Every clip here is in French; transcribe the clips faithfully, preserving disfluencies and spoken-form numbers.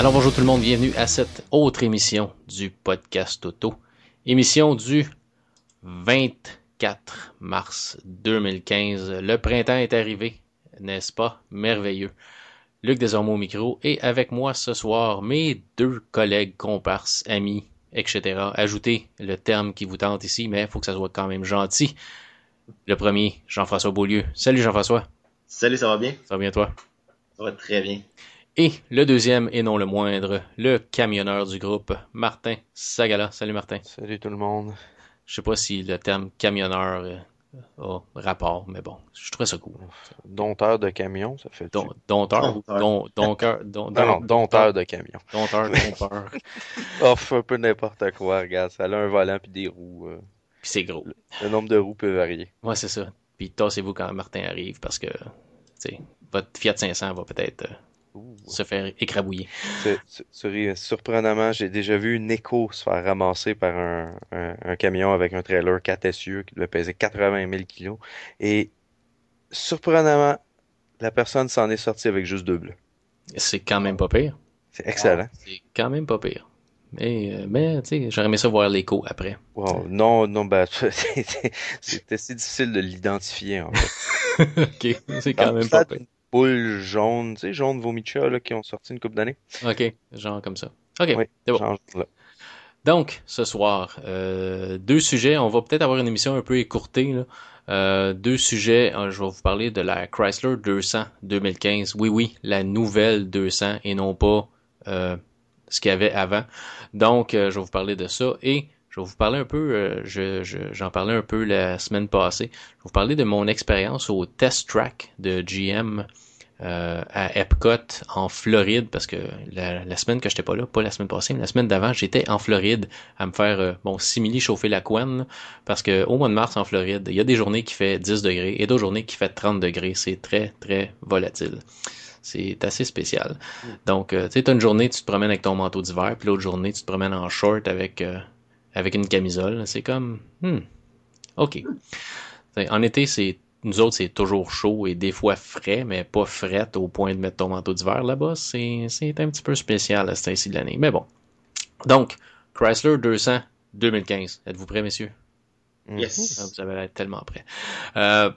Alors bonjour tout le monde, bienvenue à cette autre émission du podcast auto. Émission du vingt-quatre mars deux mille quinze. Le printemps est arrivé, n'est-ce pas? Merveilleux. Luc Desormeaux au micro et avec moi ce soir mes deux collègues, comparses, amis, et cetera. Ajoutez le terme qui vous tente ici, mais il faut que ça soit quand même gentil. Le premier, Jean-François Beaulieu. Salut Jean-François. Salut, ça va bien? Ça va bien toi? Ça va très bien. Et le deuxième, et non le moindre, le camionneur du groupe, Martin Sagala. Salut Martin. Salut tout le monde. Je sais pas si le terme camionneur euh, a rapport, mais bon, je trouvais ça cool. Dompteur de camion, ça fait Don, dompteur ou don, donceur, don, Non, non, dompteur de camion. Dompteur, dompteur. Off, un peu n'importe quoi, regarde, ça a un volant puis des roues. euh, Puis c'est gros. Le, le nombre de roues peut varier. Ouais, c'est ça. Puis tassez-vous quand Martin arrive parce que, tu sais, votre Fiat cinq cents va peut-être euh, Ouh. se faire écrabouiller. C'est- c'est- c'est- Surprenamment, j'ai déjà vu une écho se faire ramasser par un, un, un camion avec un trailer quatre essieux qui devait peser quatre-vingt mille kilos. Et surprenamment, la personne s'en est sortie avec juste deux bleus. C'est quand même pas pire. C'est excellent. C'est quand même pas pire. Mais, euh, mais tu sais, j'aurais aimé ça voir l'écho après. Wow. Non, non, ben, c'est c'est assez difficile de l'identifier, en fait. Ok, c'est quand Dans le même pas stade pire. d'une boule jaune, tu sais, jaune vomicha, là, qui ont sorti une couple d'années. Ok, genre comme ça. Ok, Oui, c'est bon. genre là. Donc, ce soir, euh, deux sujets. On va peut-être avoir une émission un peu écourtée, là. Euh, deux sujets. Euh, je vais vous parler de la Chrysler deux cents deux mille quinze. Oui, oui, la nouvelle deux cents et non pas euh, ce qu'il y avait avant. Donc, euh, je vais vous parler de ça et je vais vous parler un peu, euh, je, je, j'en parlais un peu la semaine passée. Je vais vous parler de mon expérience au test track de G M euh, à Epcot en Floride parce que la, la semaine que j'étais pas là, pas la semaine passée, mais la semaine d'avant, j'étais en Floride à me faire euh, bon simili chauffer la couenne là, parce que au mois de mars en Floride, il y a des journées qui fait dix degrés et d'autres journées qui fait trente degrés. C'est très très volatile. C'est assez spécial. Donc, euh, tu sais, t'as une journée, tu te promènes avec ton manteau d'hiver, puis l'autre journée, tu te promènes en short avec euh, avec une camisole. C'est comme, hmm, ok. T'sais, en été, c'est nous autres, c'est toujours chaud et des fois frais, mais pas fret au point de mettre ton manteau d'hiver là-bas. C'est, c'est un petit peu spécial à ce temps-ci de l'année. Mais bon. Donc, Chrysler deux cents deux mille quinze. Êtes-vous prêts, messieurs? Mhm. Yes. Ah, vous avez l'air tellement prêts. Euh,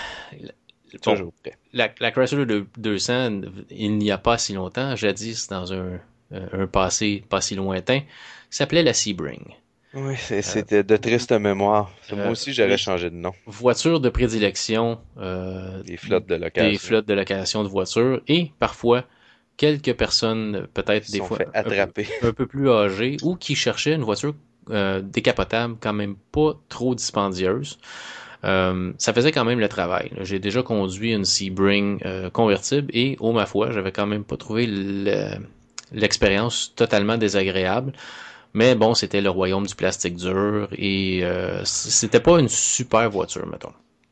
bon, Toujours prêt. la, la Chrysler deux cents, il n'y a pas si longtemps, jadis dans un, un passé pas si lointain, s'appelait la Sebring. Oui, c'est- c'était de tristes mémoires. Moi Euh, aussi, j'aurais oui. changé de nom. Voiture de prédilection euh, Des flottes de des location. flottes de location de voitures et parfois quelques personnes peut-être Ils des sont fois fait un peu, attraper. un peu plus âgées ou qui cherchaient une voiture euh, décapotable quand même pas trop dispendieuse. Euh, ça faisait quand même le travail. là. J'ai déjà conduit une Sebring euh, convertible et, oh ma foi, j'avais quand même pas trouvé le- l'expérience totalement désagréable. Mais bon, c'était le royaume du plastique dur et euh, c'était pas une super voiture, mettons.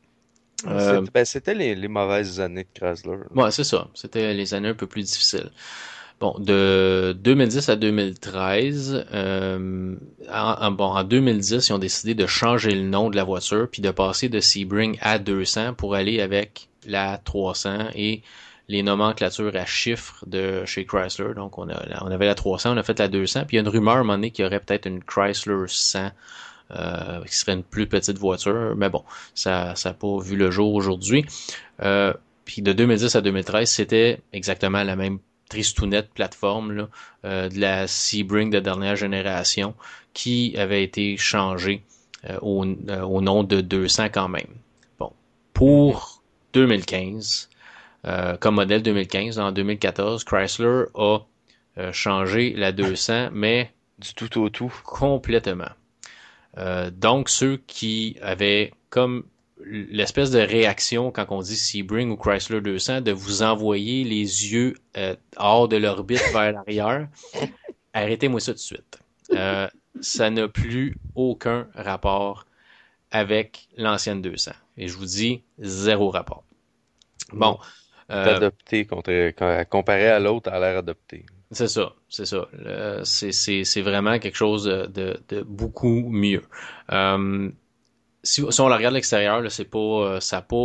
Euh, C'était ben, c'était les, les mauvaises années de Chrysler. ouais, c'est ça. C'était les années un peu plus difficiles. Bon, de deux mille dix à deux mille treize, euh, en, en- bon, en deux mille dix, ils ont décidé de changer le nom de la voiture puis de passer de Sebring à deux cents pour aller avec la trois cents et les nomenclatures à chiffres de chez Chrysler. Donc, on, a, on avait la trois cents, on a fait la deux cents, puis il y a une rumeur à un moment donné qu'il y aurait peut-être une Chrysler cent euh, qui serait une plus petite voiture. Mais bon, ça ça n'a pas vu le jour aujourd'hui. Euh, puis de deux mille dix à deux mille treize, c'était exactement la même tristounette plateforme là, euh, de la Sebring de dernière génération qui avait été changée euh, au, euh, au nom de deux cents quand même. Bon, pour deux mille quinze, euh, comme modèle deux mille quinze, en deux mille quatorze, Chrysler a euh, changé la deux cents, mais Du tout au tout. complètement. Euh, donc, ceux qui avaient comme l'espèce de réaction quand on dit Sebring ou Chrysler deux cents, de vous envoyer les yeux euh, hors de l'orbite vers l'arrière, arrêtez-moi ça tout de suite. Euh, ça n'a plus aucun rapport avec l'ancienne deux cents. Et je vous dis, zéro rapport. Bon, Non. C'est euh, adopté contre, comparé à l'autre, à l'air adopté. c'est ça, c'est ça. Euh, c'est, c'est, c'est vraiment quelque chose de, de, de beaucoup mieux. Euh, si, si on la regarde de l'extérieur, là, c'est pas, euh, ça a pas,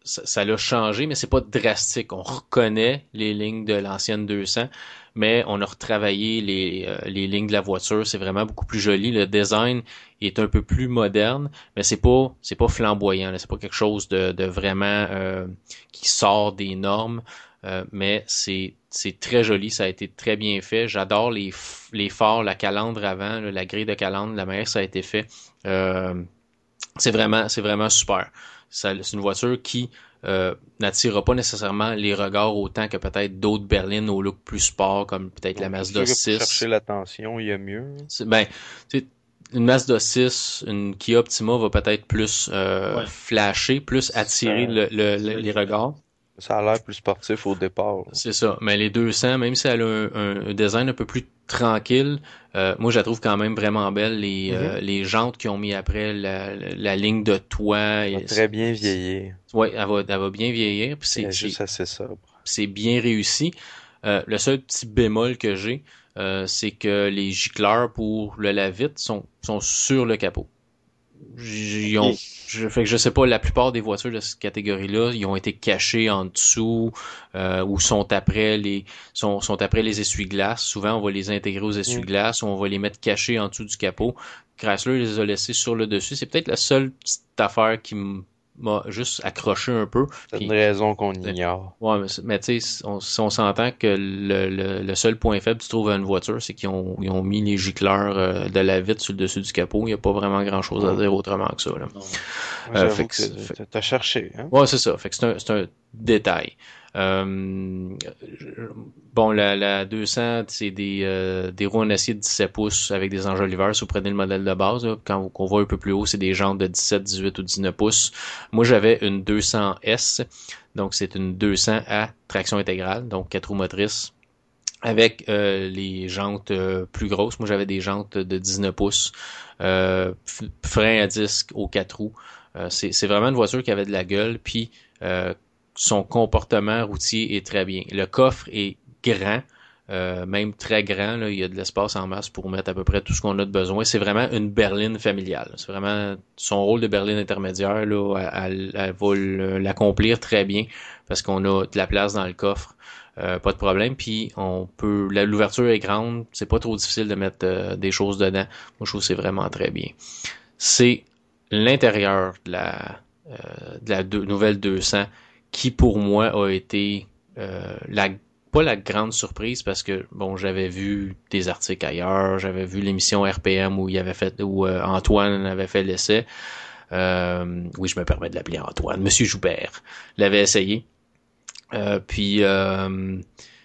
ça, ça l'a changé, mais c'est pas drastique. On reconnaît les lignes de l'ancienne deux cents, mais on a retravaillé les, euh, les lignes de la voiture. C'est vraiment beaucoup plus joli. Le design est un peu plus moderne, mais c'est pas c'est pas flamboyant. Là. C'est pas quelque chose de, de vraiment euh, qui sort des normes. Euh, mais c'est c'est très joli, ça a été très bien fait. J'adore les les phares, la calandre avant, là, la grille de calandre, la manière que ça a été fait. Euh, c'est vraiment c'est vraiment super. Ça, c'est une voiture qui euh, n'attirera pas nécessairement les regards autant que peut-être d'autres berlines au look plus sport, comme peut-être la Donc, c'est Mazda sûr que pour six. chercher l'attention, il y a mieux. C'est, ben, tu sais, une Mazda six, une Kia Optima va peut-être plus euh, Ouais. flasher, plus attirer Ça, le, le- le- C'est les regards. ça a l'air plus sportif au départ. C'est ça. Mais les deux cents, même si elle a un, un- un design un peu plus tranquille, euh, moi je la trouve quand même vraiment belle. Les, Mhm. euh, les jantes qu'ils ont mis après, la, la, la ligne de toit, Ça va et- très bien vieillir. ouais, elle va, elle va bien vieillir. Puis Elle c'est, est c'est, juste assez sobre. c'est bien réussi. Euh, le seul petit bémol que j'ai, euh, c'est que les gicleurs pour le lave-vite sont, sont sur le capot. Ils ont, Ok. je, fait que je sais pas, la plupart des voitures de cette catégorie-là, ils ont été cachés en dessous euh, ou sont après les sont, sont après les essuie-glaces. Souvent, on va les intégrer aux Mm. essuie-glaces ou on va les mettre cachés en dessous du capot. Chrysler les a laissés sur le dessus. C'est peut-être la seule petite affaire qui m'a juste accroché un peu. C'est une Puis, raison qu'on euh, ignore. ouais, mais, c'est- mais tu sais, on, si on s'entend que le, le, le seul point faible que tu trouves à une voiture, c'est qu'ils ont, ils ont mis les gicleurs euh, de la vitre sur le dessus du capot. Il n'y a pas vraiment grand-chose à Mm. dire autrement que ça, là. Non. Moi, Euh, j'avoue fait que, que c'est- fait- t'as t'as cherché, hein? ouais, c'est ça. Fait que c'est un, c'est un détail. Euh, je- bon, la, la deux cents, c'est des, euh, des roues en acier de dix-sept pouces avec des enjoliveurs si vous prenez le modèle de base. Là. Quand on voit un peu plus haut, c'est des jantes de dix-sept, dix-huit ou dix-neuf pouces. Moi, j'avais une deux cents S, donc c'est une deux cents à traction intégrale, donc quatre roues motrices avec euh, les jantes euh, plus grosses. Moi, j'avais des jantes de dix-neuf pouces, euh, f- frein à disque aux quatre roues. Euh, c'est, c'est vraiment une voiture qui avait de la gueule, puis euh, son comportement routier est très bien. Le coffre est grand, euh, même très grand. Là, il y a de l'espace en masse pour mettre à peu près tout ce qu'on a de besoin. C'est vraiment une berline familiale. C'est vraiment son rôle de berline intermédiaire. Là, elle, elle, elle va l'accomplir très bien parce qu'on a de la place dans le coffre. Euh, pas de problème. Puis on peut, la- l'ouverture est grande, c'est pas trop difficile de mettre euh, des choses dedans. Moi, je trouve que c'est vraiment très bien. C'est l'intérieur de la, euh, de la deux- nouvelle deux cents qui, pour moi, a été euh, la pas la grande surprise parce que bon, j'avais vu des articles ailleurs, j'avais vu l'émission R P M où il avait fait où euh, Antoine avait fait l'essai. Euh, oui, je me permets de l'appeler Antoine. Monsieur Joubert l'avait essayé. Euh, puis euh,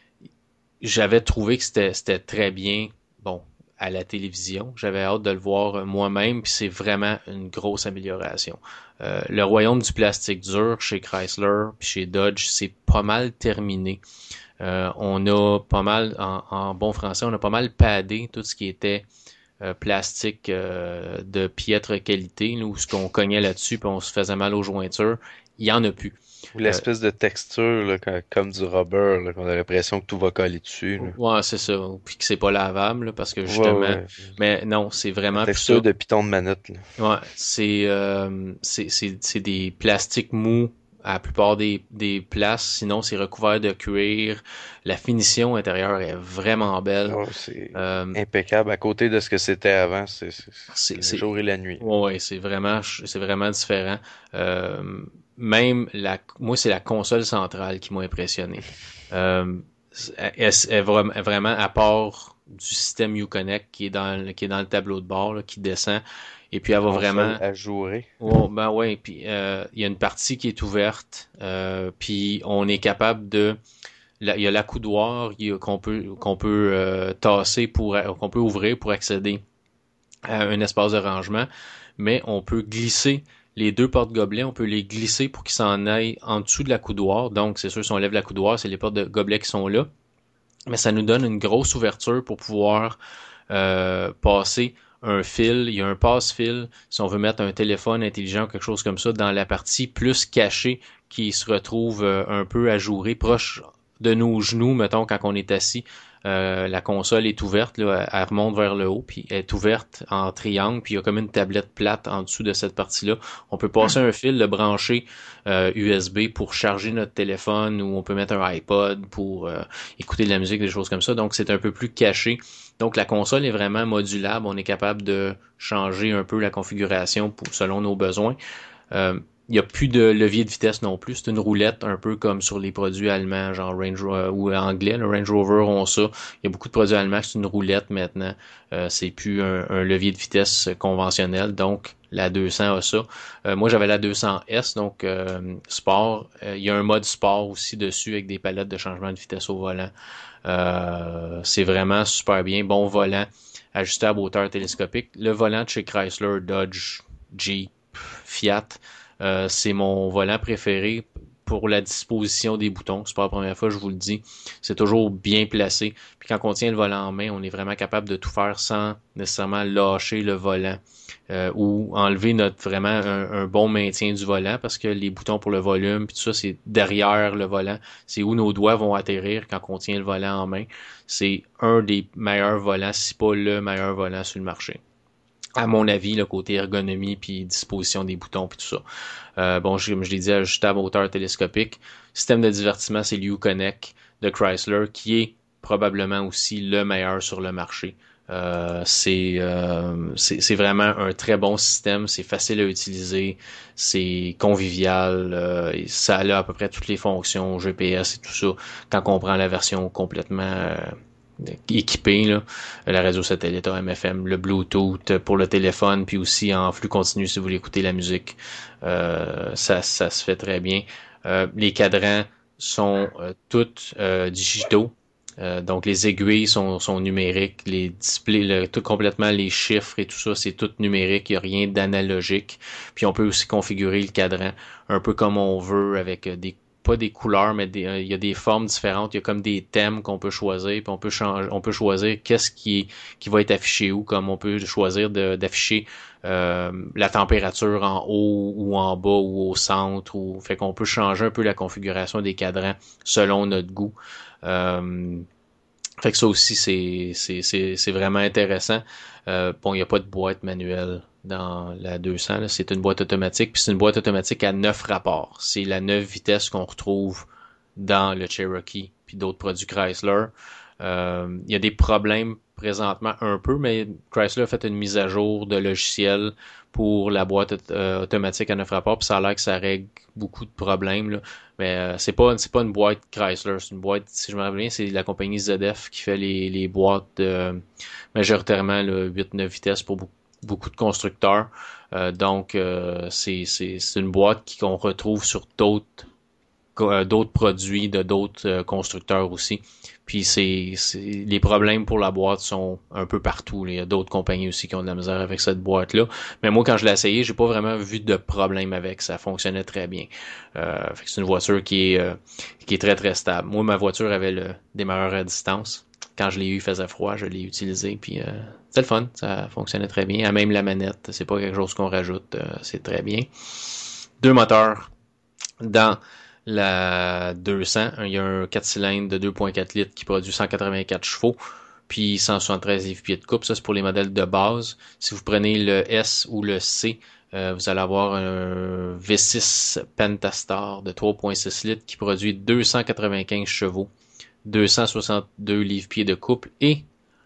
j'avais trouvé que c'était c'était très bien, bon, à la télévision. J'avais hâte de le voir euh, moi-même, puis c'est vraiment une grosse amélioration. Euh, le royaume du plastique dur chez Chrysler puis chez Dodge, c'est pas mal terminé. Euh, on a pas mal, en, en bon français, on a pas mal padé tout ce qui était euh, plastique euh, de piètre qualité, là, où ce qu'on cognait là-dessus puis on se faisait mal aux jointures. Il y en a plus. Ou Euh, l'espèce de texture, là, comme comme du rubber, là, qu'on a l'impression que tout va coller dessus, là. Ouais, c'est ça. Puis que c'est pas lavable, là, parce que Ouais, justement. ouais. Mais non, c'est La vraiment plus ça. texture de piton de manette, là. Ouais, c'est euh, c'est c'est c'est des plastiques mous à la plupart des des places. Sinon, c'est recouvert de cuir. La finition intérieure est vraiment belle. Oh, c'est Euh, impeccable. À côté de ce que c'était avant, c'est c'est- c'est c'est le c'est jour et la nuit. ouais, ouais, c'est vraiment c'est vraiment différent. Euh, même la moi, c'est la console centrale qui m'a impressionné. Euh, elle, elle- elle est vraiment, vraiment à part du système Uconnect qui est dans le, qui est dans le tableau de bord là, qui descend et puis elle va Console vraiment ajourée. oh, ben ouais puis euh, il y a une partie qui est ouverte euh, puis on est capable de là, il y a l'accoudoir il y a- qu'on peut qu'on peut euh, tasser pour qu'on peut ouvrir pour accéder à un espace de rangement, mais on peut glisser les deux portes-gobelets, on peut les glisser pour qu'ils s'en aillent en dessous de la coudoir. Donc, c'est sûr, si on lève la coudoir, c'est les portes de gobelets qui sont là. Mais ça nous donne une grosse ouverture pour pouvoir euh, passer un fil. Il y a un passe-fil, si on veut mettre un téléphone intelligent ou quelque chose comme ça, dans la partie plus cachée qui se retrouve euh, un peu ajourée, proche de nos genoux, mettons, quand on est assis Euh, la console est ouverte, là, elle remonte vers le haut, puis elle est ouverte en triangle, puis il y a comme une tablette plate en dessous de cette partie-là. On peut passer un fil, le brancher euh, U S B pour charger notre téléphone, ou on peut mettre un iPod pour euh, écouter de la musique, des choses comme ça. Donc c'est un peu plus caché. Donc la console est vraiment modulable. On est capable de changer un peu la configuration pour, selon nos besoins. Euh, il n'y a plus de levier de vitesse non plus. C'est une roulette, un peu comme sur les produits allemands, genre Range Rover, ou anglais. Le Range Rover ont ça. Il y a beaucoup de produits allemands, c'est une roulette maintenant. Euh, c'est plus un, un levier de vitesse conventionnel. Donc, la deux cents a ça. Euh, moi, j'avais la deux cents S, donc euh, sport. Euh, il y a un mode sport aussi dessus avec des palettes de changement de vitesse au volant. Euh, c'est vraiment super bien. Bon volant, ajustable à hauteur télescopique. Le volant de chez Chrysler, Dodge, Jeep, Fiat, euh, c'est mon volant préféré pour la disposition des boutons. C'est pas la première fois, je vous le dis. C'est toujours bien placé. Puis quand on tient le volant en main, on est vraiment capable de tout faire sans nécessairement lâcher le volant. Euh, ou enlever notre vraiment un, un bon maintien du volant, parce que les boutons pour le volume puis tout ça, c'est derrière le volant. C'est où nos doigts vont atterrir quand on tient le volant en main. C'est un des meilleurs volants, si pas le meilleur volant sur le marché. À mon avis, le côté ergonomie puis disposition des boutons puis tout ça. Euh, bon, je- comme je l'ai dit, ajustable à hauteur télescopique. Système de divertissement, c'est l'Uconnect de Chrysler, qui est probablement aussi le meilleur sur le marché. Euh, c'est, euh, c'est c'est vraiment un très bon système, c'est facile à utiliser, c'est convivial, euh, et ça a à peu près toutes les fonctions, G P S et tout ça, quand on prend la version complètement euh, équipée, là, la radio satellite A M F M, le Bluetooth pour le téléphone, puis aussi en flux continu si vous voulez écouter la musique. Euh, ça, ça se fait très bien. Euh, les cadrans sont euh, tous euh, digitaux. Euh, donc les aiguilles sont, sont numériques, les displays, le, tout complètement les chiffres et tout ça, c'est tout numérique, il n'y a rien d'analogique. Puis on peut aussi configurer le cadran un peu comme on veut, avec des pas des couleurs, mais des, euh, il y a des formes différentes. Il y a comme des thèmes qu'on peut choisir, puis on peut changer, on peut choisir qu'est-ce qui qui va être affiché où, comme on peut choisir de, d'afficher euh, la température en haut ou en bas ou au centre, ou fait qu'on peut changer un peu la configuration des cadrans selon notre goût. Euh, fait que ça aussi, c'est, c'est, c'est, c'est vraiment intéressant. Euh, bon, il n'y a pas de boîte manuelle dans la deux cents, là. C'est une boîte automatique, puis c'est une boîte automatique à neuf rapports. C'est la neuf vitesses qu'on retrouve dans le Cherokee, puis d'autres produits Chrysler. Euh, il y a des problèmes présentement un peu, mais Chrysler a fait une mise à jour de logiciel pour la boîte euh, automatique à neuf rapports, puis ça a l'air que ça règle beaucoup de problèmes, là. Mais euh, c'est pas c'est pas une boîte Chrysler, c'est une boîte, si je me rappelle bien, c'est la compagnie Z F qui fait les, les boîtes euh, majoritairement là, huit neuf vitesses pour beaucoup, beaucoup de constructeurs. Euh, donc euh, c'est, c'est, c'est une boîte qui, qu'on retrouve sur d'autres euh, d'autres produits de d'autres euh, constructeurs aussi. Puis c'est, c'est les problèmes pour la boîte sont un peu partout, là. Il y a d'autres compagnies aussi qui ont de la misère avec cette boîte-là. Mais moi, quand je l'ai essayé, j'ai pas vraiment vu de problème avec. Ça fonctionnait très bien. Euh, fait que c'est une voiture qui est euh, qui est très très stable. Moi, ma voiture avait le démarreur à distance. Quand je l'ai eu, il faisait froid, je l'ai utilisé, puis euh, c'est le fun, ça fonctionnait très bien. À même la manette, c'est pas quelque chose qu'on rajoute, euh, c'est très bien. Deux moteurs dans la deux cents. Il y a un quatre cylindres de deux virgule quatre litres qui produit cent quatre-vingt-quatre chevaux, puis cent soixante-treize livres-pieds de coupe. Ça, c'est pour les modèles de base. Si vous prenez le S ou le C, euh, vous allez avoir un V six Pentastar de trois virgule six litres qui produit deux cent quatre-vingt-quinze chevaux, deux cent soixante-deux livres-pieds de couple, et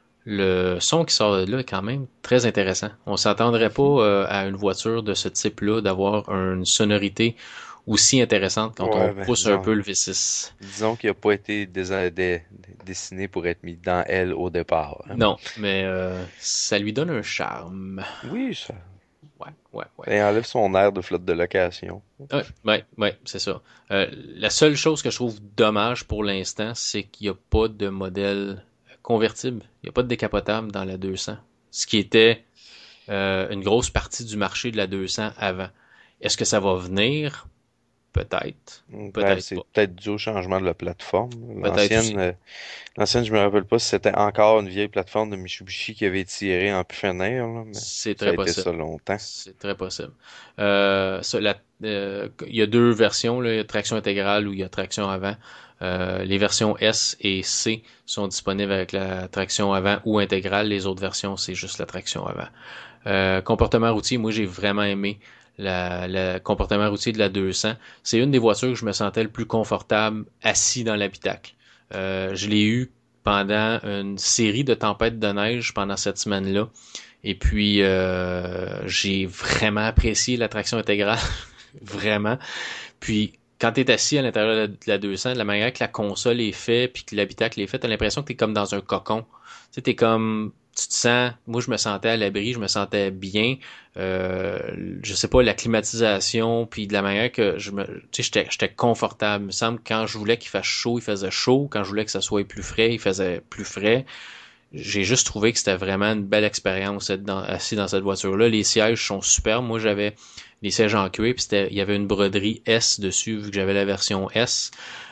le son qui sort de là est quand même très intéressant. On s'attendrait pas euh, à une voiture de ce type-là d'avoir une sonorité aussi intéressante quand on Ouais, ben, pousse un disons, peu le V six. disons qu'il n'a pas été dés- dé- dessiné pour être mis dans elle au départ, hein. Non, mais euh, ça lui donne un charme. Oui, ça, Ouais, ouais, ouais. ça enlève son air de flotte de location. Ouais, ouais, ouais, c'est ça. Euh, la seule chose que je trouve dommage pour l'instant, c'est qu'il n'y a pas de modèle convertible. Il n'y a pas de décapotable dans la deux cents. Ce qui était euh, une grosse partie du marché de la deux cents avant. Est-ce que ça va venir? Peut-être. Ben, Peut-être c'est pas. peut-être dû au changement de la plateforme. Peut-être L'ancienne, aussi. euh, l'ancienne, je me rappelle pas si c'était encore une vieille plateforme de Mitsubishi qui avait tiré en pu finir, là, mais C'est ça a très été possible. ça longtemps. C'est très possible. Euh, ça, la- euh, il y a deux versions, là. Il y a traction intégrale ou il y a traction avant. Euh, les versions S et C sont disponibles avec la traction avant ou intégrale. Les autres versions, c'est juste la traction avant. Euh, comportement routier, moi j'ai vraiment aimé la, la comportement routier de la deux cents. C'est une des voitures que je me sentais le plus confortable assis dans l'habitacle. Euh, je l'ai eu pendant une série de tempêtes de neige pendant cette semaine-là. Et puis, euh, j'ai vraiment apprécié la traction intégrale. Vraiment. Puis, quand tu es assis à l'intérieur de la deux cents, de la manière que la console est faite puis que l'habitacle est fait, t'as l'impression que t'es comme dans un cocon. Tu sais, t'es comme, tu te sens, moi je me sentais à l'abri, je me sentais bien. Euh, je sais pas, la climatisation puis de la manière que je me, tu sais, j'étais, j'étais confortable. Il me semble que quand je voulais qu'il fasse chaud, il faisait chaud. Quand je voulais que ça soit plus frais, il faisait plus frais. J'ai juste trouvé que c'était vraiment une belle expérience être dans, assis dans cette voiture-là. Les sièges sont superbes. Moi, j'avais les sièges en cuir, puis c'était, il y avait une broderie S dessus, vu que j'avais la version S.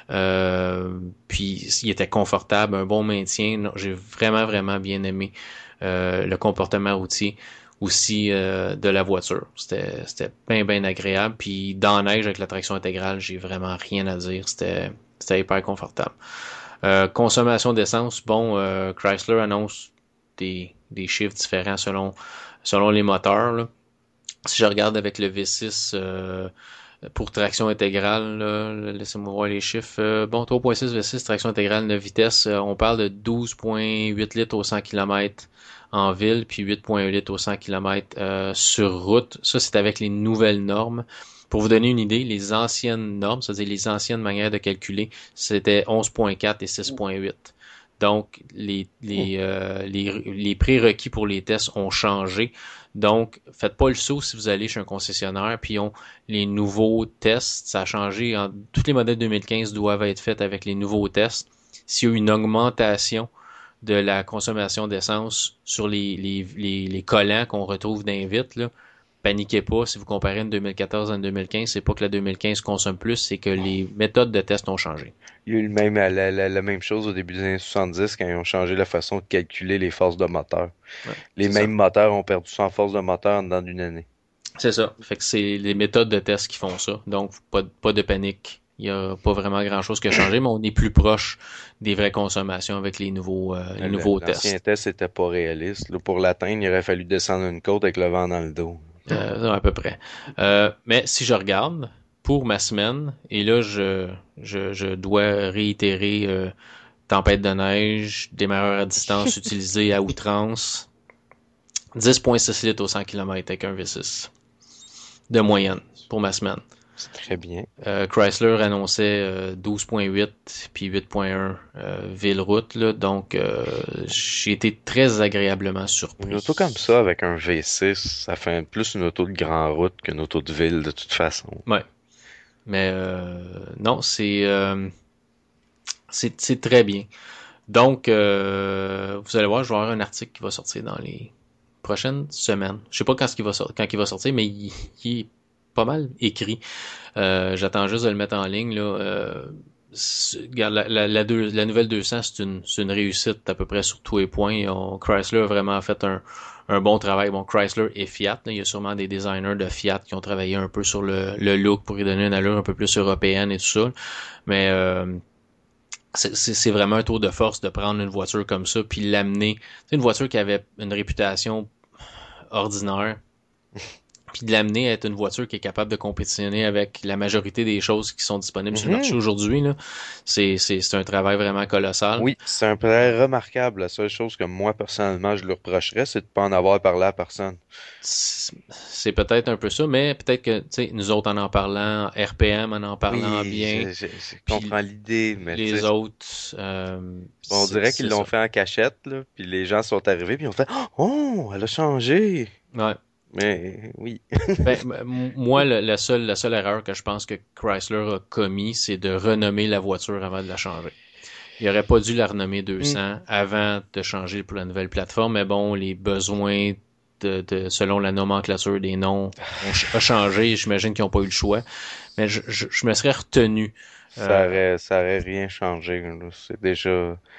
Euh, puis il était confortable, un bon maintien. Non, j'ai vraiment, vraiment bien aimé euh, le comportement routier aussi euh, de la voiture. C'était, c'était bien, bien agréable. Puis dans la neige avec la traction intégrale, j'ai vraiment rien à dire. C'était, c'était hyper confortable. Euh, consommation d'essence, bon, euh, Chrysler annonce des, des chiffres différents selon selon les moteurs, là. Si je regarde avec le V six euh, pour traction intégrale, là, laissez-moi voir les chiffres. Euh, bon, trois virgule six V six, traction intégrale neuf vitesses, euh, on parle de douze virgule huit litres au cent kilomètres en ville, puis huit virgule un litres au cent kilomètres euh, sur route. Ça, c'est avec les nouvelles normes. Pour vous donner une idée, les anciennes normes, c'est-à-dire les anciennes manières de calculer, c'était onze virgule quatre et six virgule huit. Donc, les, les, euh, les, les prérequis pour les tests ont changé. Donc, faites pas le saut si vous allez chez un concessionnaire, puis ont les nouveaux tests. Ça a changé. En, tous les modèles deux mille quinze doivent être faits avec les nouveaux tests. S'il y a eu une augmentation de la consommation d'essence sur les, les, les, les collants qu'on retrouve dans les vitres, là, paniquez pas. Si vous comparez une deux mille quatorze à une deux mille quinze, c'est pas que la deux mille quinze consomme plus, c'est que les méthodes de test ont changé. Il y a eu le même, la, la, la même chose au début des années soixante-dix quand ils ont changé la façon de calculer les forces de moteur. Ouais, Les c'est ça. mêmes moteurs ont perdu cent forces de moteur en dedans d'une année. C'est ça. Fait que c'est les méthodes de test qui font ça. Donc, pas, de- pas de panique. Il y a pas vraiment grand-chose qui a changé, mais on est plus proche des vraies consommations avec les nouveaux, euh, les Le- nouveaux L'ancien tests. test n'était pas réaliste. Là, pour l'atteindre, il aurait fallu descendre une côte avec le vent dans le dos. Euh, à peu près. Euh, mais si je regarde pour ma semaine, et là, je, je, je dois réitérer euh, tempête de neige, démarreur à distance utilisé à outrance, dix virgule six litres au cent kilomètres avec un V six de moyenne pour ma semaine. C'est très bien. Euh, Chrysler annonçait euh, douze virgule huit puis huit virgule un euh, ville-route, là, donc euh, j'ai été très agréablement surpris. Une auto comme ça, avec un V six, ça fait plus une auto de grande route qu'une auto de ville, de toute façon. Ouais, mais euh, non, c'est euh, c'est c'est très bien. Donc, euh, vous allez voir, je vais avoir un article qui va sortir dans les prochaines semaines. Je sais pas quand, ce qu'il va, sor- quand il va sortir, mais il, il est pas mal écrit. Euh, j'attends juste de le mettre en ligne, là. Euh, c'est- regarde, la, la, la, deux- la nouvelle deux cents, c'est une, c'est une réussite à peu près sur tous les points. On- Chrysler a vraiment fait un, un bon travail. Bon, Chrysler et Fiat, là, il y a sûrement des designers de Fiat qui ont travaillé un peu sur le, le look pour lui donner une allure un peu plus européenne et tout ça. Mais euh, c'est c'est- c'est vraiment un tour de force de prendre une voiture comme ça puis l'amener. C'est une voiture qui avait une réputation ordinaire, puis de l'amener à être une voiture qui est capable de compétitionner avec la majorité des choses qui sont disponibles sur le marché Mhm. aujourd'hui, là, c'est, c'est, c'est un travail vraiment colossal. Oui, c'est un prêt remarquable. La seule chose que moi, personnellement, je lui reprocherais, c'est de pas en avoir parlé à personne. C'est c'est peut-être un peu ça, mais peut-être que, tu sais, nous autres en en parlant, R P M en en parlant Oui, bien, je, je- je puis comprends l'idée, mais tu les sais, autres, euh, on c'est, dirait qu'ils c'est l'ont ça. fait en cachette, là, puis les gens sont arrivés, puis ils ont fait Oh, elle a changé! Ouais. Mais oui. Ben, m- moi, le- la seule, la seule erreur que je pense que Chrysler a commis, c'est de renommer la voiture avant de la changer. Il aurait pas dû la renommer Hmm. deux cents avant de changer pour la nouvelle plateforme, mais bon, les besoins de, de selon la nomenclature des noms ont ch- a changé. J'imagine qu'ils n'ont pas eu le choix, mais je, je, je me serais retenu. Ça Euh, aurait, ça aurait rien changé, là. C'est déjà.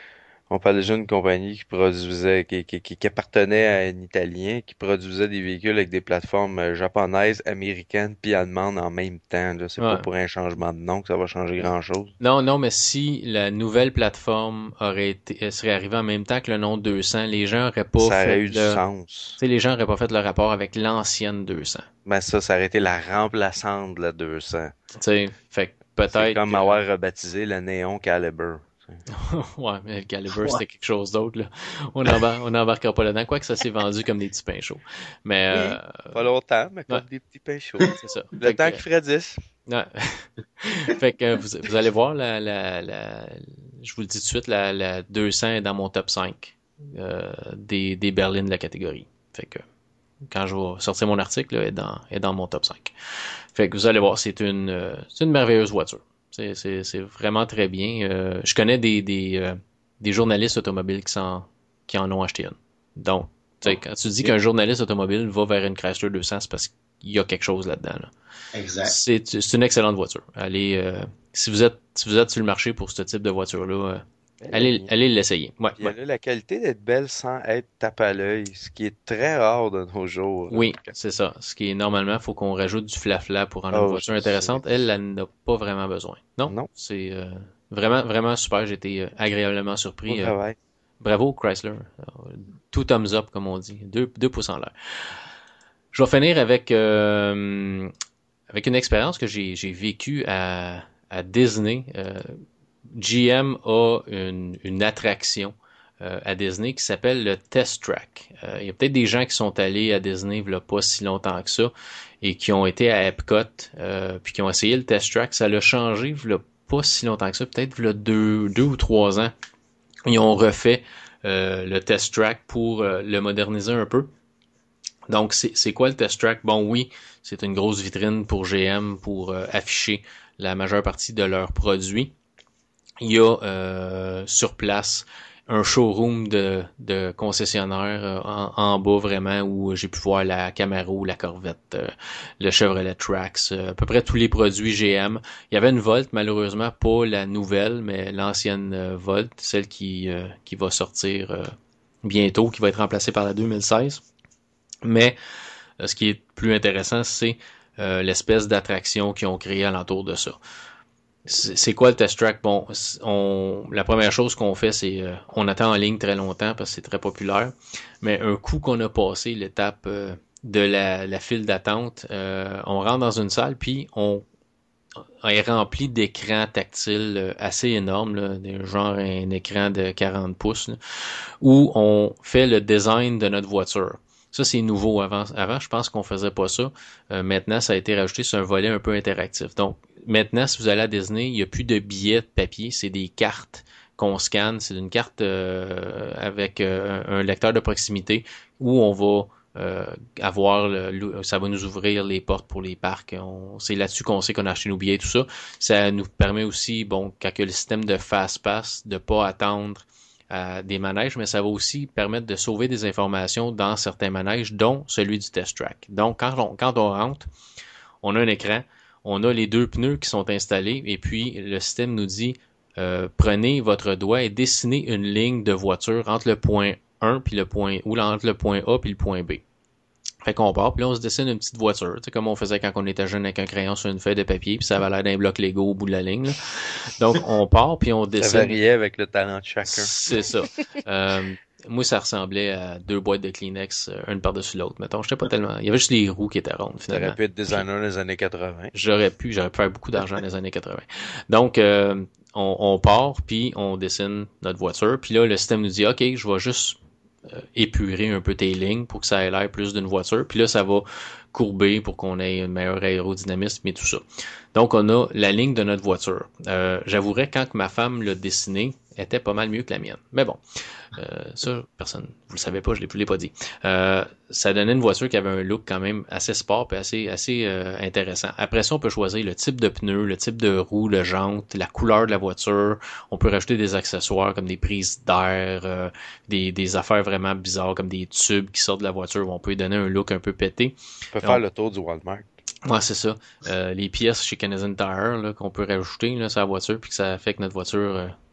On parle déjà d'une compagnie qui produisait, qui, qui, qui, qui appartenait à un Italien, qui produisait des véhicules avec des plateformes euh, japonaises, américaines, puis allemandes en même temps, là. C'est pas Ouais. pour un changement de nom que ça va changer grand-chose. Non, non, mais si la nouvelle plateforme aurait été, elle serait arrivée en même temps que le nom deux cents, les gens auraient pas Ça aurait fait eu du le, tu sens. sais, les gens auraient pas fait le rapport avec l'ancienne deux cents. Ben ça, ça aurait été la remplaçante de la deux cents. Tu sais, fait que C'est peut-être comme que, avoir rebaptisé le Néon Caliber. ouais, mais le Caliber, Ouais. c'était quelque chose d'autre, là. On embar- on n'embarquera pas là-dedans, quoique ça s'est vendu comme des petits pains chauds. Mais, Oui, euh, pas longtemps, mais ouais, comme des petits pains chauds. c'est ça. Le Fait que, temps qu'il ferait dix. ouais. Fait que euh, vous, vous allez voir, la, la, la, je vous le dis tout de suite, la, la deux cents est dans mon top cinq euh, des, des berlines de la catégorie. Fait que quand je vais sortir mon article, là, elle est dans, elle est dans mon top cinq. Fait que vous allez voir, c'est une, euh, c'est une merveilleuse voiture. C'est, c'est, c'est vraiment très bien. Euh, je connais des, des, euh, des journalistes automobiles qui, s'en, qui en ont acheté une. Donc, tu sais, Oh, quand tu dis ok. qu'un journaliste automobile va vers une Chrysler deux cents, c'est parce qu'il y a quelque chose là-dedans. Là. Exact. C'est, c'est une excellente voiture. Allez, euh, si vous êtes, si vous êtes sur le marché pour ce type de voiture-là, euh, Elle est allez, bien. allez l'essayer. Ouais, Puis ouais. elle a la qualité d'être belle sans être tape à l'œil, ce qui est très rare de nos jours. Oui, c'est ça. Ce qui est normalement, faut qu'on rajoute du flafla pour rendre une Oh, voiture je sais. intéressante. Elle, elle n'a pas vraiment besoin. Non, Non, c'est euh, vraiment, vraiment super. J'ai été euh, agréablement bon surpris. Euh, travail. bravo, Chrysler. Euh, Tout thumbs up, comme on dit. Deux, deux pouces en l'air. Je vais finir avec, euh, avec une expérience que j'ai, j'ai vécue à, à Disney. Euh, G M a une, une attraction euh, à Disney qui s'appelle le Test Track. Euh, il y a peut-être des gens qui sont allés à Disney il n'y a pas si longtemps que ça et qui ont été à Epcot euh, puis qui ont essayé le Test Track. Ça l'a changé il n'y a pas si longtemps que ça, peut-être il y a deux, deux ou trois ans. Ils ont refait euh, le Test Track pour euh, le moderniser un peu. Donc, c'est, c'est quoi le Test Track? Bon, oui, c'est une grosse vitrine pour G M pour euh, afficher la majeure partie de leurs produits. Il y a euh, sur place un showroom de, de concessionnaire euh, en, en bas vraiment où j'ai pu voir la Camaro, la Corvette, euh, le Chevrolet Trax, euh, à peu près tous les produits G M. Il y avait une Volt, malheureusement pas la nouvelle, mais l'ancienne euh, Volt, celle qui, euh, qui va sortir euh, bientôt, qui va être remplacée par la deux mille seize. Mais euh, ce qui est plus intéressant, c'est euh, l'espèce d'attraction qu'ils ont créée alentour de ça. C'est quoi le test track? Bon, on, la première chose qu'on fait, c'est euh, on attend en ligne très longtemps parce que c'est très populaire. Mais un coup qu'on a passé l'étape euh, de la, la file d'attente, euh, on rentre dans une salle puis on, on est rempli d'écrans tactiles euh, assez énormes, là, genre un écran de quarante pouces, là, où on fait le design de notre voiture. Ça, c'est nouveau. Avant, avant, je pense qu'on faisait pas ça. Euh, maintenant, ça a été rajouté sur un volet un peu interactif. Donc, maintenant, si vous allez à Disney, il n'y a plus de billets de papier, c'est des cartes qu'on scanne. C'est une carte euh, avec euh, un lecteur de proximité où on va euh, avoir le, ça va nous ouvrir les portes pour les parcs. On, c'est là-dessus qu'on sait qu'on a acheté nos billets et tout ça. Ça nous permet aussi, bon, quand il y a le système de fast pass, de pas attendre à des manèges, mais ça va aussi permettre de sauver des informations dans certains manèges, dont celui du test track. Donc, quand on, quand on rentre, on a un écran, on a les deux pneus qui sont installés, et puis le système nous dit euh, prenez votre doigt et dessinez une ligne de voiture entre le point un puis le point ou entre le point A puis le point B. Fait qu'on part, puis là, on se dessine une petite voiture, tu sais, comme on faisait quand on était jeune avec un crayon sur une feuille de papier, puis ça avait l'air d'un bloc Lego au bout de la ligne. Là. Donc, on part, puis on Ça dessine. variait avec le talent de chacun. C'est ça. Euh, moi, ça ressemblait à deux boîtes de Kleenex, euh, une par-dessus l'autre, mettons. J'étais pas tellement... Il y avait juste les roues qui étaient rondes, T'aurais finalement. pu être designer dans les années quatre-vingts. J'aurais pu, j'aurais pu faire beaucoup d'argent dans les années quatre-vingts. Donc, euh, on, on part, puis on dessine notre voiture. Puis là, le système nous dit, OK, je vais juste euh, épurer un peu tes lignes pour que ça ait l'air plus d'une voiture. Puis là, ça va courber pour qu'on ait une meilleure aérodynamisme et tout ça. Donc, on a la ligne de notre voiture. Euh, j'avouerais, quand ma femme l'a dessinée, elle était pas mal mieux que la mienne. Mais bon, euh, ça, personne, vous le savez pas, je ne l'ai pas dit. Euh, ça donnait une voiture qui avait un look quand même assez sport et assez, assez euh, intéressant. Après ça, on peut choisir le type de pneus, le type de roue, de jante, la couleur de la voiture. On peut rajouter des accessoires comme des prises d'air, euh, des, des affaires vraiment bizarres comme des tubes qui sortent de la voiture où on peut lui donner un look un peu pété. Tu peux Et faire on, le tour du Walmart. Ouais, c'est ça. Euh, les pièces chez Canadian Tire là, qu'on peut rajouter là, sur la voiture puis que ça fait que notre voiture euh,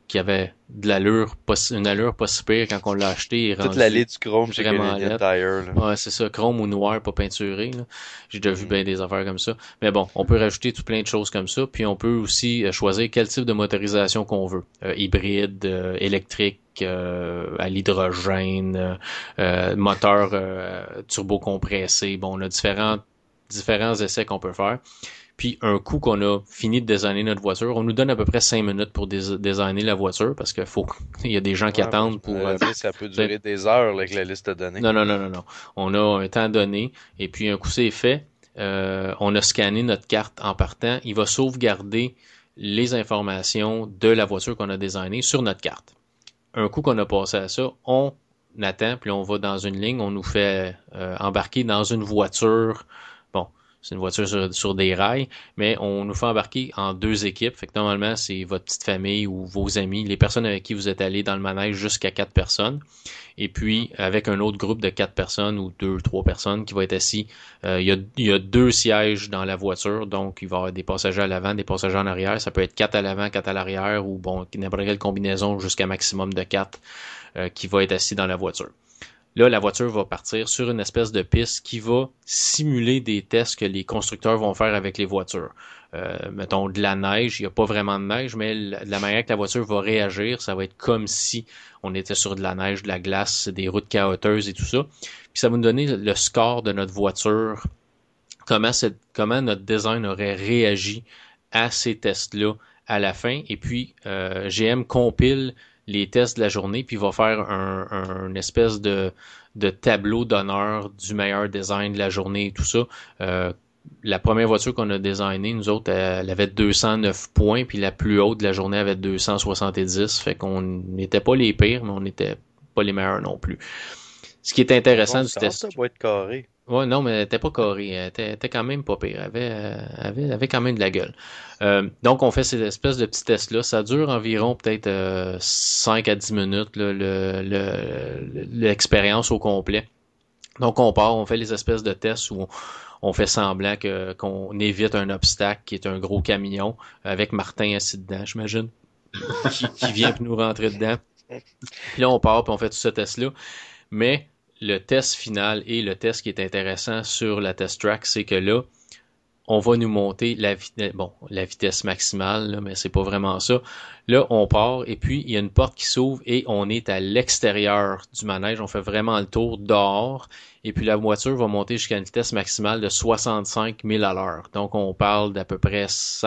qui avait de l'allure, pas, une allure pas si pire quand on l'a acheté, est Toute rendu l'allée du chrome chez vraiment Canadian laid. Tire, là. Ouais, c'est ça, chrome ou noir, pas peinturé, là. J'ai déjà vu Mm. bien des affaires comme ça. Mais bon, on peut rajouter tout plein de choses comme ça, puis on peut aussi euh, choisir quel type de motorisation qu'on veut. Euh, hybride, euh, électrique, euh, à l'hydrogène, euh, euh, moteur euh, turbo-compressé. Bon, on a différents, différents essais qu'on peut faire. Puis un coup qu'on a fini de designer notre voiture, on nous donne à peu près cinq minutes pour dés- designer la voiture parce que faut, il y a des gens qui Ouais, ben, je attendent m'en pour euh, allais dire, ça peut peut-être. durer des heures, là, avec la liste de données. Non, non, non, non, non. On a un temps donné et puis un coup c'est fait, euh, on a scanné notre carte en partant. Il va sauvegarder les informations de la voiture qu'on a designée sur notre carte. Un coup qu'on a passé à ça, on attend, puis on va dans une ligne, on nous fait euh, embarquer dans une voiture. Bon, c'est une voiture sur, sur des rails, mais on nous fait embarquer en deux équipes. Fait que normalement, c'est votre petite famille ou vos amis, les personnes avec qui vous êtes allés dans le manège jusqu'à quatre personnes. Et puis, avec un autre groupe de quatre personnes ou deux, trois personnes qui va être assis, euh, il, y a, il y a deux sièges dans la voiture, donc il va y avoir des passagers à l'avant, des passagers en arrière. Ça peut être quatre à l'avant, quatre à l'arrière, ou bon, n'importe quelle combinaison jusqu'à maximum de quatre euh, qui va être assis dans la voiture. Là, la voiture va partir sur une espèce de piste qui va simuler des tests que les constructeurs vont faire avec les voitures. Euh, mettons de la neige, il n'y a pas vraiment de neige, mais la, la manière que la voiture va réagir, ça va être comme si on était sur de la neige, de la glace, des routes chaotiques et tout ça. Puis ça va nous donner le score de notre voiture, comment, cette, comment notre design aurait réagi à ces tests-là à la fin. Et puis, euh, G M compile les tests de la journée, puis va faire un, un une espèce de, de tableau d'honneur du meilleur design de la journée et tout ça. Euh, la première voiture qu'on a designée, nous autres, elle avait deux cent neuf points, puis la plus haute de la journée avait deux cent soixante-dix. Fait qu'on n'était pas les pires, mais on n'était pas les meilleurs non plus. Ce qui est C'est un bon intéressant du score, ça, test. pour être carré. Ouais, non, mais elle était pas carrée. Elle était, elle était quand même pas pire. Elle avait, euh, avait, avait quand même de la gueule. Euh, donc, on fait ces espèces de petits tests-là. Ça dure environ peut-être euh, cinq à dix minutes, là, le, le, l'expérience au complet. Donc, on part, on fait les espèces de tests où on, on fait semblant que, qu'on évite un obstacle qui est un gros camion avec Martin assis dedans, j'imagine, qui, qui vient pour nous rentrer dedans. Puis là, on part, puis on fait tout ce test-là. Mais le test final et le test qui est intéressant sur la test track, c'est que là, on va nous monter la vitesse, bon, la vitesse maximale, là, mais c'est pas vraiment ça. Là, on part et puis il y a une porte qui s'ouvre et on est à l'extérieur du manège. On fait vraiment le tour dehors et puis la voiture va monter jusqu'à une vitesse maximale de soixante-cinq mille à l'heure. Donc, on parle d'à peu près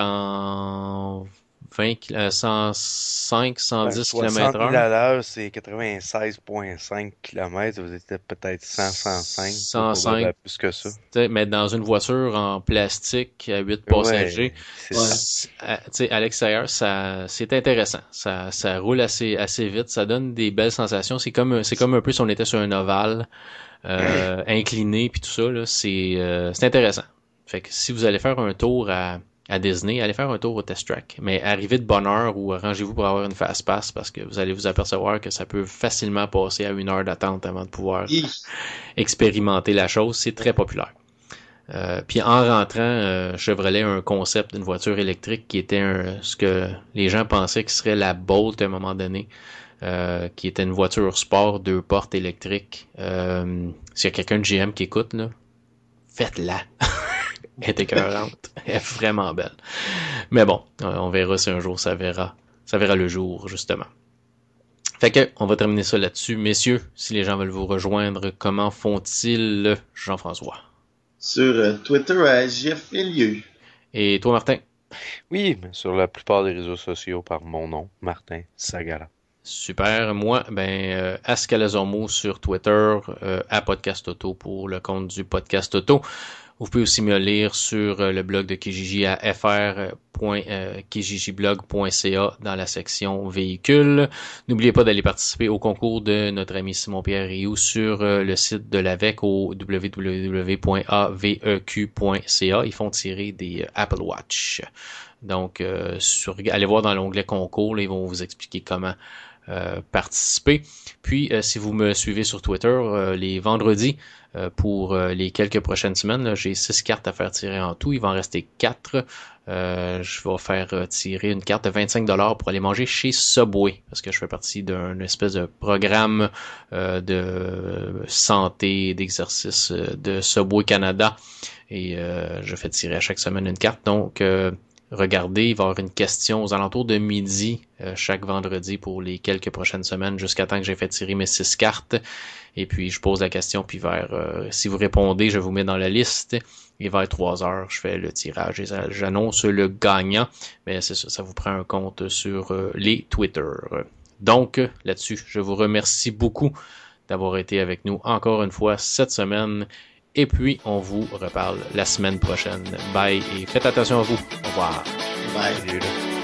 cent vingt, euh, cent cinq, cent Ben, dix soixante kilomètres mille heure. à l'heure, c'est quatre-vingt-seize virgule cinq kilomètres. Vous étiez peut-être cent, cent cinq, pas cent cinq, probablement plus que ça. mais dans une voiture en plastique à huit Ouais, passagers, c'est Ouais. ça. à, à l'extérieur, ça, c'est intéressant. Ça, ça roule assez, assez vite. Ça donne des belles sensations. C'est comme, c'est comme un peu si on était sur un ovale, euh, incliné puis tout ça, là. C'est, euh, c'est intéressant. Fait que si vous allez faire un tour à, à Disney, allez faire un tour au test track. Mais arrivez de bonne heure ou arrangez-vous pour avoir une fast pass parce que vous allez vous apercevoir que ça peut facilement passer à une heure d'attente avant de pouvoir Hi. expérimenter la chose. C'est très populaire. Euh, puis en rentrant, euh, Chevrolet a un concept d'une voiture électrique qui était un, ce que les gens pensaient que serait la Bolt à un moment donné, euh, qui était une voiture sport, deux portes électriques. Euh, s'il y a quelqu'un de G M qui écoute, là, faites-la. Elle est écœurante. Elle est vraiment belle. Mais bon, on verra si un jour ça verra. Ça verra le jour, justement. Fait que, on va terminer ça là-dessus. Messieurs, si les gens veulent vous rejoindre, comment font-ils, Jean-François? Sur euh, Twitter à J F Milieu. Et toi, Martin? Oui, mais sur la plupart des réseaux sociaux par mon nom, Martin Sagala. Super. Moi, ben, euh, Ascalazormo sur Twitter, euh, à Podcast Auto pour le compte du Podcast Auto. Vous pouvez aussi me lire sur euh, le blog de Kijiji à f r point kijijiblog point c a dans la section véhicules. N'oubliez pas d'aller participer au concours de notre ami Simon-Pierre Rioux sur euh, le site de l'Avec au w w w point a v e q point c a. Ils font tirer des euh, Apple Watch. Donc, euh, sur, allez voir dans l'onglet concours, là, ils vont vous expliquer comment euh, participer. Puis, euh, si vous me suivez sur Twitter, euh, les vendredis, euh, pour euh, les quelques prochaines semaines, là, j'ai six cartes à faire tirer en tout. Il va en rester quatre. Euh, je vais faire tirer une carte de vingt-cinq dollars pour aller manger chez Subway, parce que je fais partie d'un espèce de programme euh, de santé, d'exercice de Subway Canada. Et euh, je fais tirer à chaque semaine une carte. Donc, euh, regardez, il va y avoir une question aux alentours de midi euh, chaque vendredi pour les quelques prochaines semaines jusqu'à temps que j'ai fait tirer mes six cartes. Et puis, je pose la question, puis vers, euh, si vous répondez, je vous mets dans la liste. Et vers trois heures, je fais le tirage et j'annonce le gagnant. Mais c'est ça, ça vous prend un compte sur euh, les Twitter. Donc, là-dessus, je vous remercie beaucoup d'avoir été avec nous encore une fois cette semaine. Et puis, on vous reparle la semaine prochaine. Bye et faites attention à vous. Au revoir. Bye. Salut, là.